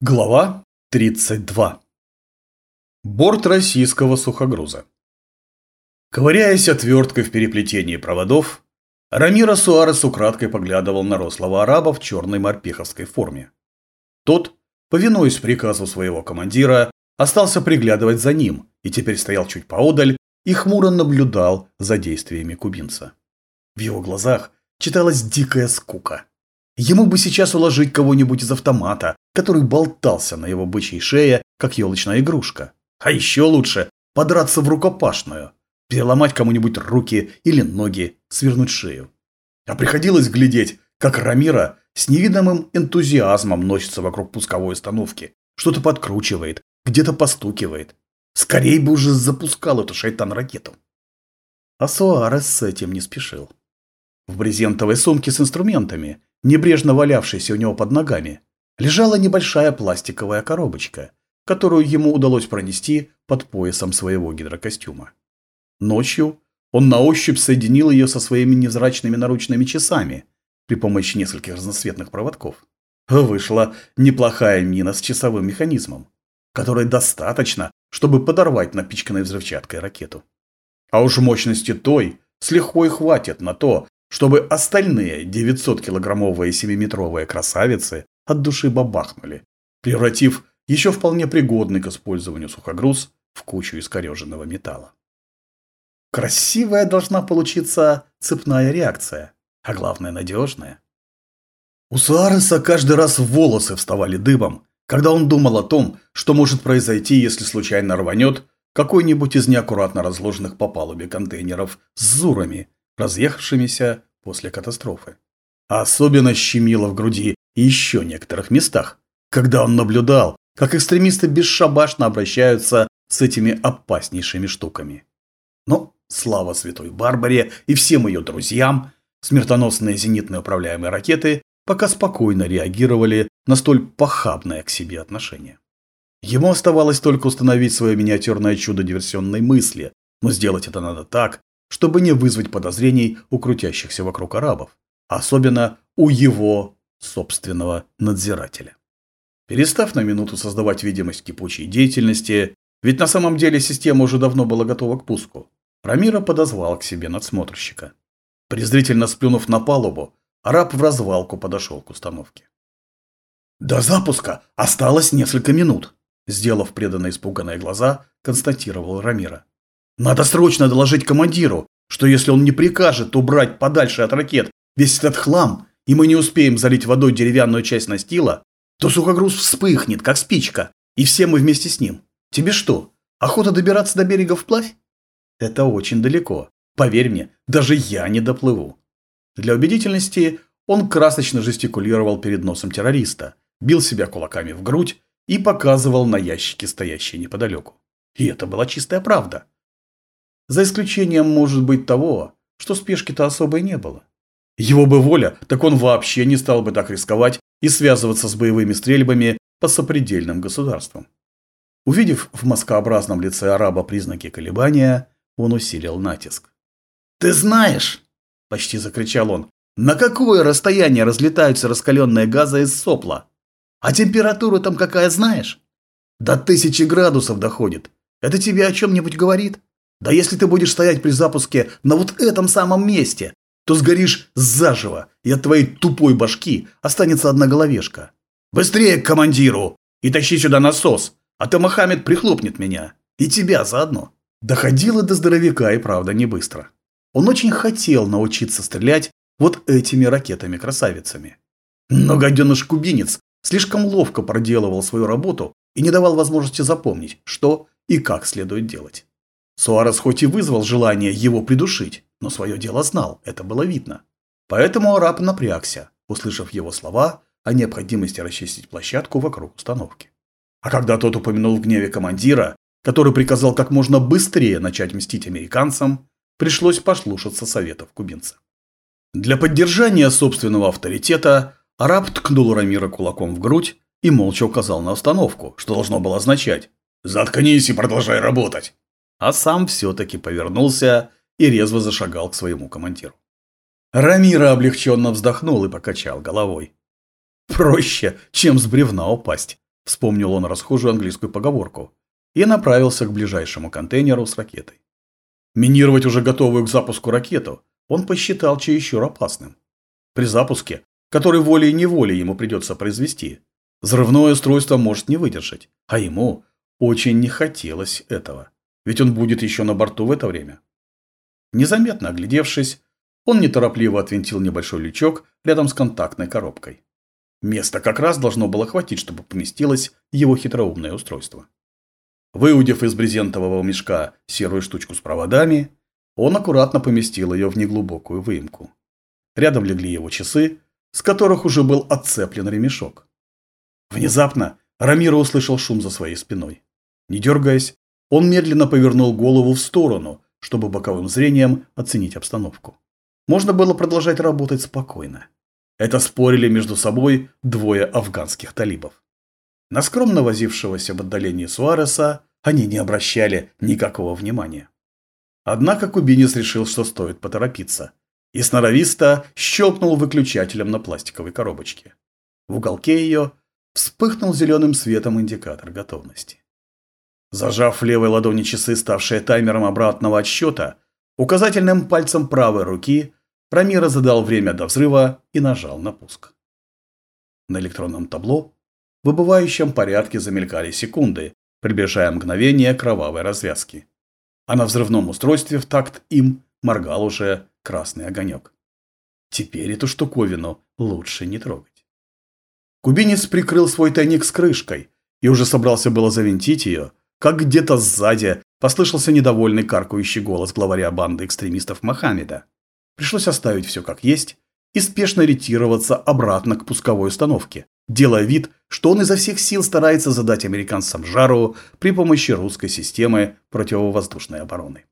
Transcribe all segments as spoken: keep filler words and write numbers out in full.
Глава тридцать два. Борт российского сухогруза. Ковыряясь отверткой в переплетении проводов, Рамиро Суарес украдкой поглядывал на рослого араба в черной морпеховской форме. Тот, повинуясь приказу своего командира, остался приглядывать за ним и теперь стоял чуть поодаль и хмуро наблюдал за действиями кубинца. В его глазах читалась дикая скука. Ему бы сейчас уложить кого-нибудь из автомата, который болтался на его бычьей шее, как елочная игрушка. А еще лучше подраться в рукопашную, переломать кому-нибудь руки или ноги, свернуть шею. А приходилось глядеть, как Рамиро с невидимым энтузиазмом носится вокруг пусковой установки, что-то подкручивает, где-то постукивает. Скорей бы уже запускал эту шайтан-ракету. А Суарес с этим не спешил. В брезентовой сумке с инструментами, небрежно валявшейся у него под ногами, лежала небольшая пластиковая коробочка, которую ему удалось пронести под поясом своего гидрокостюма. Ночью он на ощупь соединил ее со своими невзрачными наручными часами при помощи нескольких разноцветных проводков. Вышла неплохая мина с часовым механизмом, которой достаточно, чтобы подорвать напичканной взрывчаткой ракету. А уж мощности той с лихвой хватит на то, чтобы остальные девятисоткилограммовые семиметровые красавицы от души бабахнули, превратив еще вполне пригодный к использованию сухогруз в кучу искореженного металла. Красивая должна получиться цепная реакция, а главное надежная. У Суареса каждый раз волосы вставали дыбом, когда он думал о том, что может произойти, если случайно рванет какой-нибудь из неаккуратно разложенных по палубе контейнеров с зурами, разъехавшимися после катастрофы. А особенно щемило в груди и еще некоторых местах, когда он наблюдал, как экстремисты бесшабашно обращаются с этими опаснейшими штуками. Но, слава святой Барбаре и всем ее друзьям, смертоносные зенитно управляемые ракеты пока спокойно реагировали на столь похабное к себе отношение. Ему оставалось только установить свое миниатюрное чудо диверсионной мысли, но сделать это надо так, чтобы не вызвать подозрений у крутящихся вокруг арабов, особенно у его собственного надзирателя. Перестав на минуту создавать видимость кипучей деятельности, ведь на самом деле система уже давно была готова к пуску, Рамиро подозвал к себе надсмотрщика. Презрительно сплюнув на палубу, араб в развалку подошел к установке. «До запуска осталось несколько минут», – сделав преданно испуганные глаза, констатировал Рамиро. «Надо срочно доложить командиру, что если он не прикажет убрать подальше от ракет весь этот хлам, и мы не успеем залить водой деревянную часть настила, то сухогруз вспыхнет, как спичка, и все мы вместе с ним. Тебе что, охота добираться до берега вплавь? Это очень далеко. Поверь мне, даже я не доплыву». Для убедительности он красочно жестикулировал перед носом террориста, бил себя кулаками в грудь и показывал на ящики, стоящие неподалеку. И это была чистая правда. За исключением, может быть, того, что спешки-то особой не было. Его бы воля, так он вообще не стал бы так рисковать и связываться с боевыми стрельбами по сопредельным государствам. Увидев в маскообразном лице араба признаки колебания, он усилил натиск. «Ты знаешь!» – почти закричал он. «На какое расстояние разлетаются раскаленные газы из сопла? А температура там какая знаешь? До тысячи градусов доходит. Это тебе о чем-нибудь говорит? Да если ты будешь стоять при запуске на вот этом самом месте, то сгоришь заживо, и от твоей тупой башки останется одна головешка. Быстрее к командиру и тащи сюда насос, а то Мохаммед прихлопнет меня. И тебя заодно». Доходило до здоровяка и правда не быстро. Он очень хотел научиться стрелять вот этими ракетами-красавицами. Но гаденыш-кубинец слишком ловко проделывал свою работу и не давал возможности запомнить, что и как следует делать. Суарес хоть и вызвал желание его придушить, но свое дело знал, это было видно. Поэтому араб напрягся, услышав его слова о необходимости расчистить площадку вокруг установки. А когда тот упомянул в гневе командира, который приказал как можно быстрее начать мстить американцам, пришлось послушаться советов кубинца. Для поддержания собственного авторитета араб ткнул Рамиро кулаком в грудь и молча указал на установку, что должно было означать «Заткнись и продолжай работать». А сам все-таки повернулся и резво зашагал к своему командиру. Рамиро облегченно вздохнул и покачал головой. Проще, чем с бревна упасть. Вспомнил он расхожую английскую поговорку и направился к ближайшему контейнеру с ракетой. Минировать уже готовую к запуску ракету он посчитал чересчур опасным. При запуске, который волей-неволей ему придется произвести, взрывное устройство может не выдержать, а ему очень не хотелось этого, ведь он будет еще на борту в это время. Незаметно оглядевшись, он неторопливо отвинтил небольшой лючок рядом с контактной коробкой. Места как раз должно было хватить, чтобы поместилось его хитроумное устройство. Выудив из брезентового мешка серую штучку с проводами, он аккуратно поместил ее в неглубокую выемку. Рядом легли его часы, с которых уже был отцеплен ремешок. Внезапно Рамиро услышал шум за своей спиной. Не дергаясь, он медленно повернул голову в сторону, чтобы боковым зрением оценить обстановку. Можно было продолжать работать спокойно. Это спорили между собой двое афганских талибов. На скромно возившегося в отдалении Суареса они не обращали никакого внимания. Однако кубинец решил, что стоит поторопиться, и сноровисто щелкнул выключателем на пластиковой коробочке. В уголке ее вспыхнул зеленым светом индикатор готовности. Зажав в левой ладони часы, ставшие таймером обратного отсчета, указательным пальцем правой руки Рамиро задал время до взрыва и нажал на пуск. На электронном табло в выбывающем порядке замелькали секунды, приближая мгновение кровавой развязки. А на взрывном устройстве в такт им моргал уже красный огонек. Теперь эту штуковину лучше не трогать. Кубинец прикрыл свой тайник с крышкой и уже собрался было завинтить ее, как где-то сзади послышался недовольный каркающий голос главаря банды экстремистов Мохаммеда. Пришлось оставить все как есть и спешно ретироваться обратно к пусковой установке, делая вид, что он изо всех сил старается задать американцам жару при помощи русской системы противовоздушной обороны.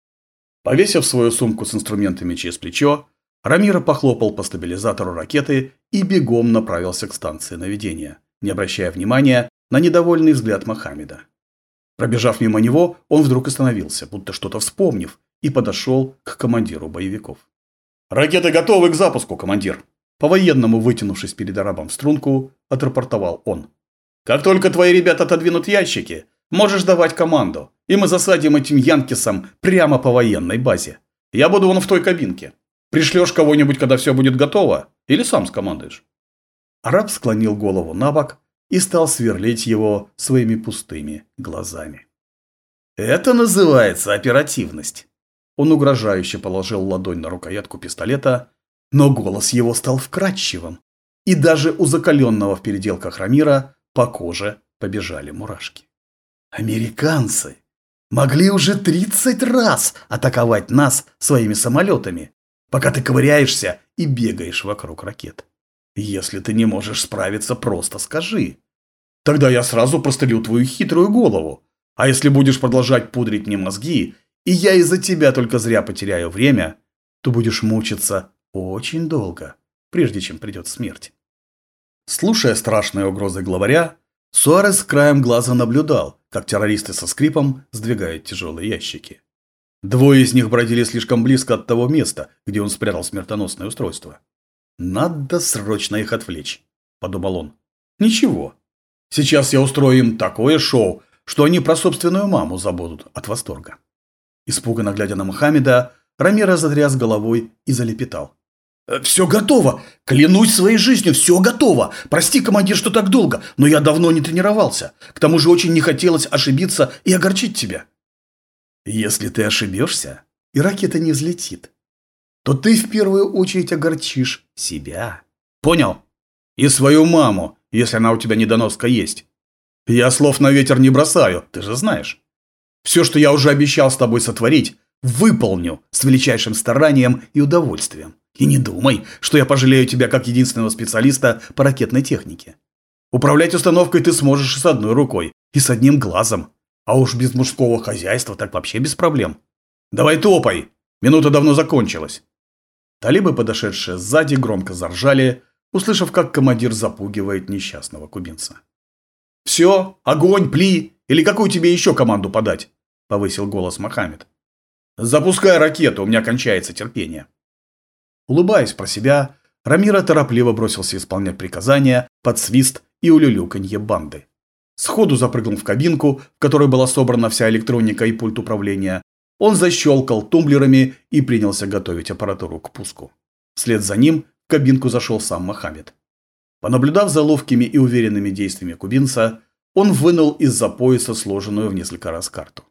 Повесив свою сумку с инструментами через плечо, Рамиро похлопал по стабилизатору ракеты и бегом направился к станции наведения, не обращая внимания на недовольный взгляд Мохаммеда. Пробежав мимо него, он вдруг остановился, будто что-то вспомнив, и подошел к командиру боевиков. «Ракеты готовы к запуску, командир!» По-военному вытянувшись перед арабом в струнку, отрапортовал он. «Как только твои ребята отодвинут ящики, можешь давать команду, и мы засадим этим янкисом прямо по военной базе. Я буду вон в той кабинке. Пришлешь кого-нибудь, когда все будет готово, или сам скомандуешь?» Араб склонил голову на бок и стал сверлить его своими пустыми глазами. «Это называется оперативность!» Он угрожающе положил ладонь на рукоятку пистолета, но голос его стал вкрадчивым, и даже у закаленного в переделках Рамиро по коже побежали мурашки. «Американцы могли уже тридцать раз атаковать нас своими самолетами, пока ты ковыряешься и бегаешь вокруг ракет. Если ты не можешь справиться, просто скажи. Тогда я сразу прострелю твою хитрую голову, а если будешь продолжать пудрить мне мозги, и я из-за тебя только зря потеряю время, то будешь мучиться очень долго, прежде чем придет смерть». Слушая страшные угрозы главаря, Суарес краем глаза наблюдал, как террористы со скрипом сдвигают тяжелые ящики. Двое из них бродили слишком близко от того места, где он спрятал смертоносное устройство. «Надо срочно их отвлечь», – подумал он. «Ничего, сейчас я устрою им такое шоу, что они про собственную маму забудут от восторга». Испуганно глядя на Мохаммеда, Рамиро затряс головой и залепетал. «Все готово! Клянусь своей жизнью, все готово! Прости, командир, что так долго, но я давно не тренировался. К тому же очень не хотелось ошибиться и огорчить тебя». «Если ты ошибешься, и ракета не взлетит, то ты в первую очередь огорчишь себя. Понял? И свою маму, если она у тебя недоноска есть. Я слов на ветер не бросаю, ты же знаешь. Все, что я уже обещал с тобой сотворить, выполню с величайшим старанием и удовольствием. И не думай, что я пожалею тебя как единственного специалиста по ракетной технике. Управлять установкой ты сможешь и с одной рукой, и с одним глазом. А уж без мужского хозяйства так вообще без проблем. Давай топай, минута давно закончилась». Талибы, подошедшие сзади, громко заржали, услышав, как командир запугивает несчастного кубинца. «Все, огонь, пли, или какую тебе еще команду подать?» – повысил голос Мохаммед. «Запускай ракету, у меня кончается терпение». Улыбаясь про себя, Рамиро торопливо бросился исполнять приказания под свист и улюлюканье банды. Сходу запрыгнул в кабинку, в которой была собрана вся электроника и пульт управления. Он защелкал тумблерами и принялся готовить аппаратуру к пуску. Вслед за ним в кабинку зашел сам Мохаммед. Понаблюдав за ловкими и уверенными действиями кубинца, он вынул из-за пояса сложенную в несколько раз карту.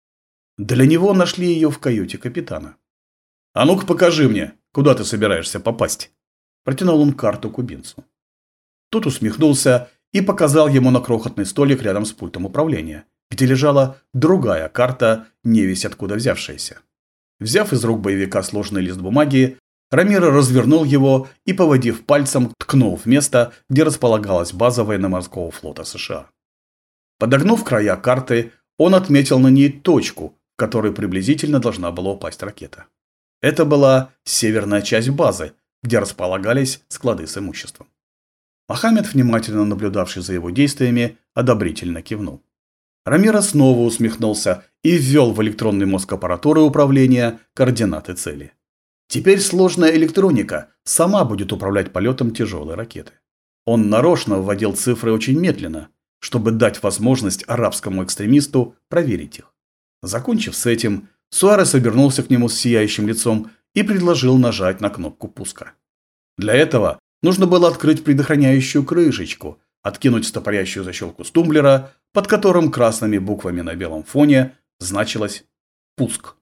Для него нашли ее в каюте капитана. «А ну-ка покажи мне, куда ты собираешься попасть?» Протянул он карту кубинцу. Тот усмехнулся и показал ему на крохотный столик рядом с пультом управления, где лежала другая карта, невесть откуда взявшаяся. Взяв из рук боевика сложенный лист бумаги, Рамиро развернул его и, поводив пальцем, ткнул в место, где располагалась база военно-морского флота США. Подогнув края карты, он отметил на ней точку, в которой приблизительно должна была упасть ракета. Это была северная часть базы, где располагались склады с имуществом. Мохаммед, внимательно наблюдавший за его действиями, одобрительно кивнул. Рамиро снова усмехнулся и ввел в электронный мозг аппаратуры управления координаты цели. Теперь сложная электроника сама будет управлять полетом тяжелой ракеты. Он нарочно вводил цифры очень медленно, чтобы дать возможность арабскому экстремисту проверить их. Закончив с этим, Суарес обернулся к нему с сияющим лицом и предложил нажать на кнопку пуска. Для этого нужно было открыть предохраняющую крышечку, откинуть стопорящую защелку с тумблера, под которым красными буквами на белом фоне значилось «Пуск».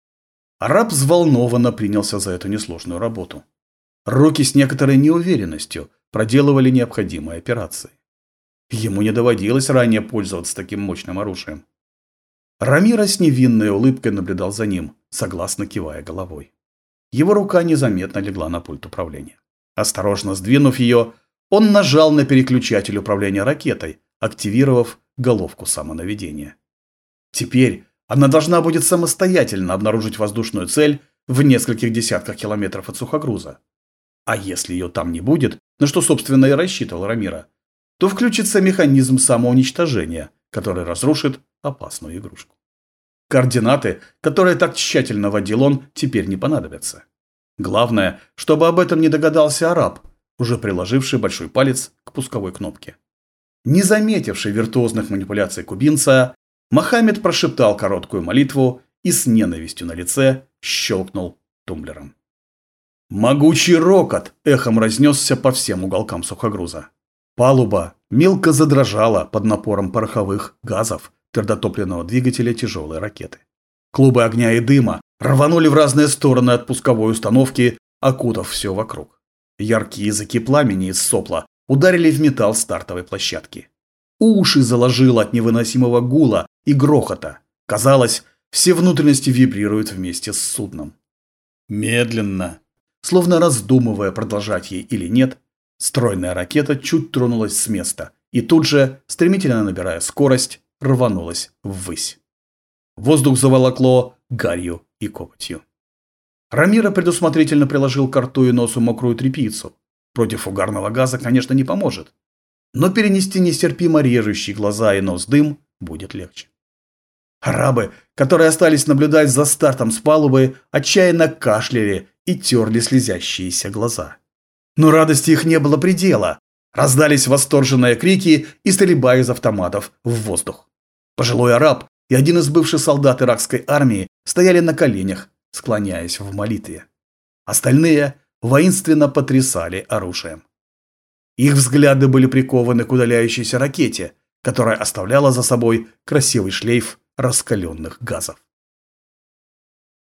Араб взволнованно принялся за эту несложную работу. Руки с некоторой неуверенностью проделывали необходимые операции. Ему не доводилось ранее пользоваться таким мощным оружием. Рамиро с невинной улыбкой наблюдал за ним, согласно кивая головой. Его рука незаметно легла на пульт управления. Осторожно сдвинув ее, он нажал на переключатель управления ракетой, активировав головку самонаведения. Теперь она должна будет самостоятельно обнаружить воздушную цель в нескольких десятках километров от сухогруза. А если ее там не будет, на что, собственно, и рассчитывал Рамиро, то включится механизм самоуничтожения, который разрушит опасную игрушку. Координаты, которые так тщательно вводил он, теперь не понадобятся. Главное, чтобы об этом не догадался араб, уже приложивший большой палец к пусковой кнопке. Не заметивший виртуозных манипуляций кубинца, Мохаммед прошептал короткую молитву и с ненавистью на лице щелкнул тумблером. Могучий рокот эхом разнесся по всем уголкам сухогруза. Палуба мелко задрожала под напором пороховых газов твердотопливного двигателя тяжелой ракеты. Клубы огня и дыма рванули в разные стороны от пусковой установки, окутав все вокруг. Яркие языки пламени из сопла ударили в металл стартовой площадки. Уши заложило от невыносимого гула и грохота. Казалось, все внутренности вибрируют вместе с судном. Медленно, словно раздумывая, продолжать ей или нет, стройная ракета чуть тронулась с места и тут же, стремительно набирая скорость, рванулась ввысь. Воздух заволокло гарью и копотью. Рамиро предусмотрительно приложил к рту и носу мокрую тряпицу. Против угарного газа, конечно, не поможет. Но перенести нестерпимо режущий глаза и нос дым будет легче. Арабы, которые остались наблюдать за стартом с палубы, отчаянно кашляли и терли слезящиеся глаза. Но радости их не было предела. Раздались восторженные крики и стрельба из автоматов в воздух. Пожилой араб и один из бывших солдат иракской армии стояли на коленях, склоняясь в молитве. Остальные воинственно потрясали оружием. Их взгляды были прикованы к удаляющейся ракете, которая оставляла за собой красивый шлейф раскаленных газов.